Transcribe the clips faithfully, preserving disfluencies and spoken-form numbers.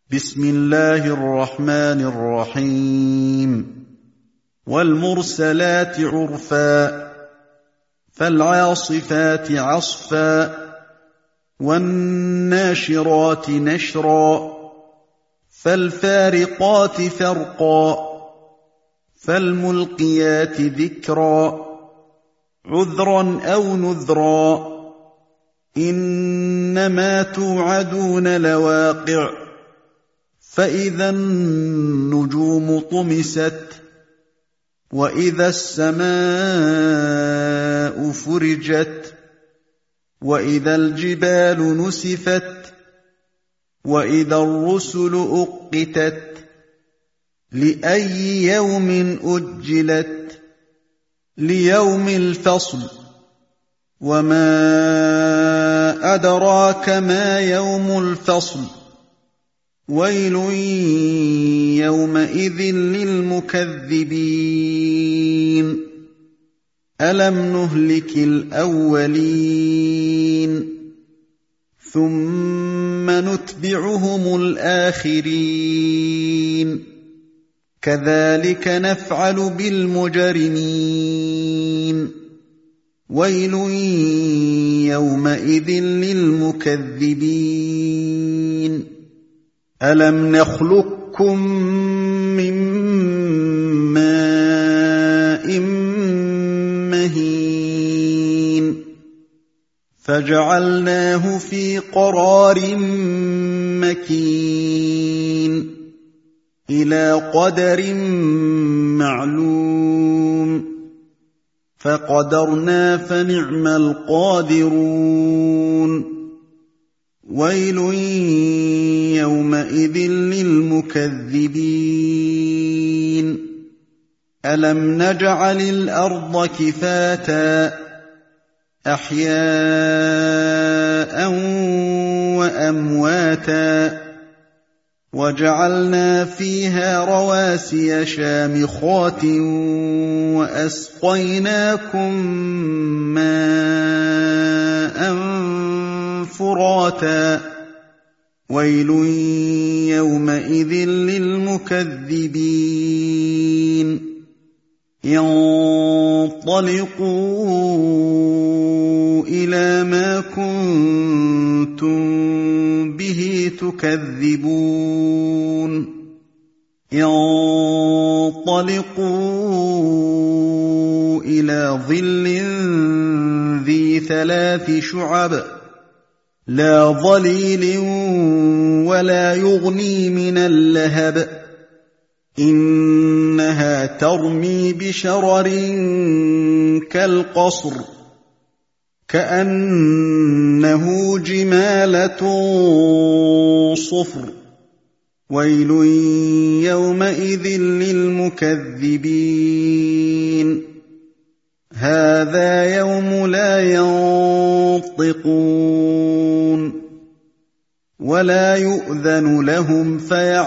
بسم الله الرحمن الرحيم والمرسلات عرفا فالعاصفات عصفا والناشرات نشرا فالفارقات فرقا فالملقيات ذكرا عذرا أو نذرا إنما توعدون لواقع فإذا النجوم طمست وإذا السماء فرجت وإذا الجبال نسفت وإذا الرسل أقتت لأي يوم أجلت ليوم الفصل وما أدراك ما يوم الفصل ويل يومئذ للمكذبين ألم نهلك الأولين ثم نتبعهم الآخرين كذلك نفعل بالمجرمين ويل يومئذ للمكذبين ألم نخلقكم من ماء مهين فجعلناه في قرار مكين إلى قدر معلوم فقدرنا فنعم القادرون ويل يومئذ للمكذبين ألم نجعل الأرض كفاتا أحياء وأمواتا وجعلنا فيها رواسي شامخات وأسقيناكم ماء فراتا ويل يومئذ للمكذبين ينطلقوا إلى ما كنتم به تكذبون ينطلقوا إلى ظل ذي ثلاث شعب لا ظليل ولا يغني من اللهب إنها ترمي بشرر كالقصر كأنه جمالة صفر ويل يومئذ للمكذبين هذا يوم لا ينطقون ولا يؤذن لهم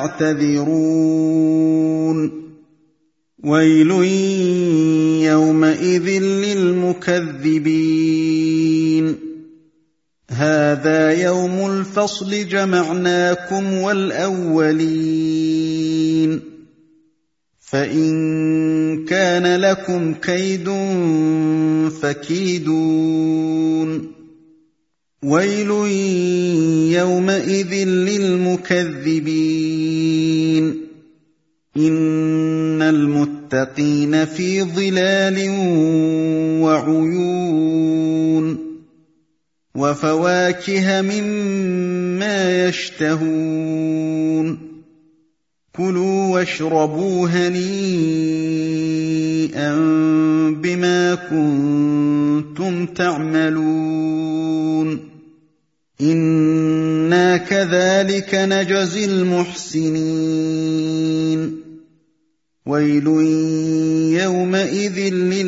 فيعتذرون ويل يومئذ للمكذبين هذا يوم الفصل جمعناكم والأولين فإن كان لكم كيد فكيدون ويل يومئذ للمكذبين إن المتقين في ظلال وعيون وفواكه مما يشتهون كلوا واشربوا هنيئا بما كنتم تعملون إنا كذلك نجزي المحسنين ويل يومئذ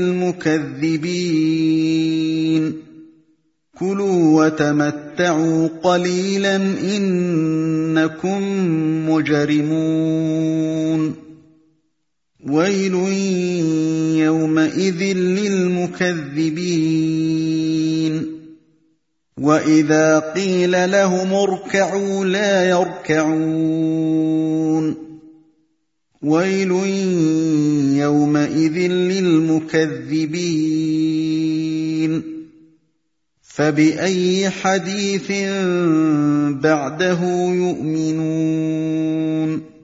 للمكذبين كلوا وتمتعوا قليلا إنكم مجرمون ويل يومئذ للمكذبين وَإِذَا قِيلَ لَهُمُ ارْكَعُوا لَا يَرْكَعُونَ وَيْلٌ يَوْمَئِذٍ لِّلْمُكَذِّبِينَ فَبِأَيِّ حَدِيثٍ بَعْدَهُ يُؤْمِنُونَ